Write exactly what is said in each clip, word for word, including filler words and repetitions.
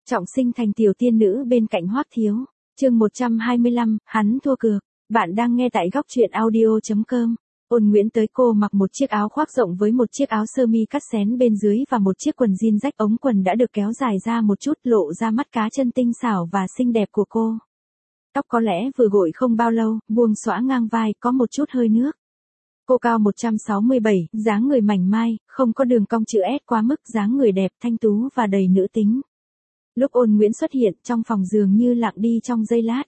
Trọng sinh thành tiểu tiên nữ bên cạnh Hoắc Thiếu. Chương một trăm hai mươi lăm, hắn thua cược. Bạn đang nghe tại góc truyện audio chấm com. Ôn Nguyễn tới, cô mặc một chiếc áo khoác rộng với một chiếc áo sơ mi cắt xén bên dưới và một chiếc quần jean rách, ống quần đã được kéo dài ra một chút, lộ ra mắt cá chân tinh xảo và xinh đẹp của cô. Tóc có lẽ vừa gội không bao lâu, buông xõa ngang vai, có một chút hơi nước. Cô cao một trăm sáu mươi bảy, dáng người mảnh mai, không có đường cong chữ S quá mức, dáng người đẹp, thanh tú và đầy nữ tính. Lúc Ôn Nguyễn xuất hiện, trong phòng dường như lặng đi trong giây lát.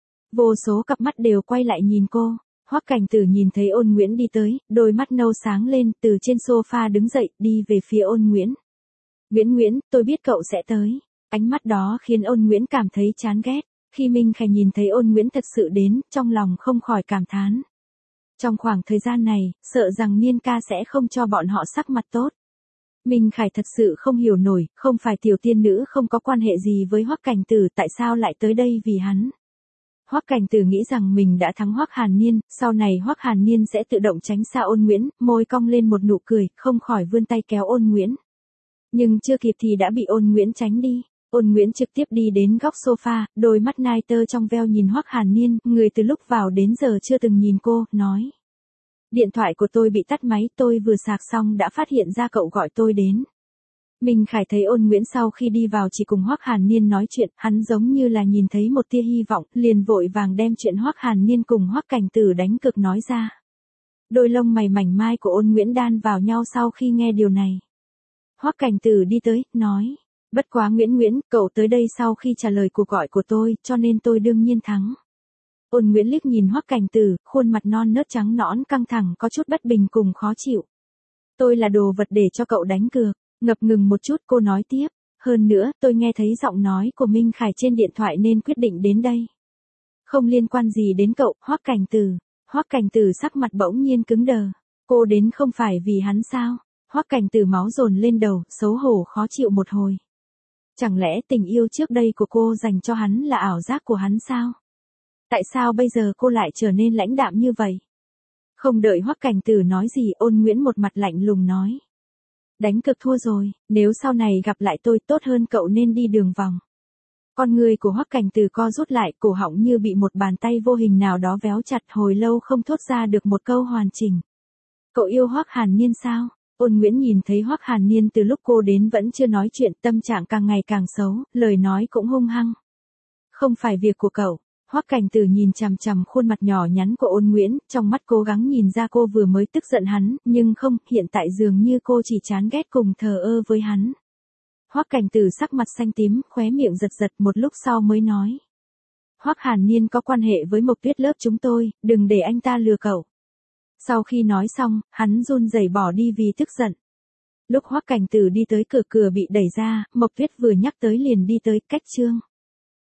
Vô số cặp mắt đều quay lại nhìn cô. Hoắc Cảnh Tử nhìn thấy Ôn Nguyễn đi tới, đôi mắt nâu sáng lên, từ trên sofa đứng dậy, đi về phía Ôn Nguyễn. Nguyễn Nguyễn, tôi biết cậu sẽ tới. Ánh mắt đó khiến Ôn Nguyễn cảm thấy chán ghét. Khi Minh Khải nhìn thấy Ôn Nguyễn thật sự đến, trong lòng không khỏi cảm thán. Trong khoảng thời gian này, sợ rằng Niên ca sẽ không cho bọn họ sắc mặt tốt. Minh Khải thật sự không hiểu nổi, không phải tiểu tiên nữ không có quan hệ gì với Hoắc Cảnh Tử, tại sao lại tới đây vì hắn. Hoắc Cảnh Tử nghĩ rằng mình đã thắng Hoắc Hàn Niên, sau này Hoắc Hàn Niên sẽ tự động tránh xa Ôn Nguyễn, môi cong lên một nụ cười, không khỏi vươn tay kéo Ôn Nguyễn. Nhưng chưa kịp thì đã bị Ôn Nguyễn tránh đi. Ôn Nguyễn trực tiếp đi đến góc sofa, đôi mắt nai tơ trong veo nhìn Hoắc Hàn Niên, người từ lúc vào đến giờ chưa từng nhìn cô, nói. Điện thoại của tôi bị tắt máy, tôi vừa sạc xong đã phát hiện ra cậu gọi tôi đến. Minh Khải thấy Ôn Nguyễn sau khi đi vào chỉ cùng Hoắc Hàn Niên nói chuyện, hắn giống như là nhìn thấy một tia hy vọng, liền vội vàng đem chuyện Hoắc Hàn Niên cùng Hoắc Cảnh Tử đánh cược nói ra. Đôi lông mày mảnh mai của Ôn Nguyễn đan vào nhau sau khi nghe điều này. Hoắc Cảnh Tử đi tới, nói. Bất quá Nguyễn Nguyễn, cậu tới đây sau khi trả lời cuộc gọi của tôi, cho nên tôi đương nhiên thắng. Ôn Nguyễn liếc nhìn Hoắc Cảnh Tử, khuôn mặt non nớt trắng nõn căng thẳng, có chút bất bình cùng khó chịu. Tôi là đồ vật để cho cậu đánh cược. Ngập ngừng một chút cô nói tiếp. Hơn nữa, tôi nghe thấy giọng nói của Minh Khải trên điện thoại nên quyết định đến đây. Không liên quan gì đến cậu, Hoắc Cảnh Tử. Hoắc Cảnh Tử sắc mặt bỗng nhiên cứng đờ. Cô đến không phải vì hắn sao? Hoắc Cảnh Tử máu dồn lên đầu, xấu hổ khó chịu một hồi. Chẳng lẽ tình yêu trước đây của cô dành cho hắn là ảo giác của hắn sao? Tại sao bây giờ cô lại trở nên lãnh đạm như vậy? Không đợi Hoắc Cảnh Tử nói gì, Ôn Nguyễn một mặt lạnh lùng nói. Đánh cược thua rồi, nếu sau này gặp lại tôi tốt hơn cậu nên đi đường vòng. Con người của Hoắc Cảnh Tử co rút lại, cổ họng như bị một bàn tay vô hình nào đó véo chặt, hồi lâu không thốt ra được một câu hoàn chỉnh. Cậu yêu Hoắc Hàn Niên sao? Ôn Nguyễn nhìn thấy Hoắc Hàn Niên từ lúc cô đến vẫn chưa nói chuyện, tâm trạng càng ngày càng xấu, lời nói cũng hung hăng. Không phải việc của cậu. Hoắc Cảnh Tử nhìn chằm chằm khuôn mặt nhỏ nhắn của Ôn Nguyễn, trong mắt cố gắng nhìn ra cô vừa mới tức giận hắn, nhưng không, hiện tại dường như cô chỉ chán ghét cùng thờ ơ với hắn. Hoắc Cảnh Tử sắc mặt xanh tím, khóe miệng giật giật, một lúc sau mới nói. Hoắc Hàn Niên có quan hệ với Mộc Tuyết lớp chúng tôi, đừng để anh ta lừa cậu. Sau khi nói xong, hắn run rẩy bỏ đi vì tức giận. Lúc Hoắc Cảnh Tử đi tới cửa, cửa bị đẩy ra, Mộc Tuyết vừa nhắc tới liền đi tới, cách Trương.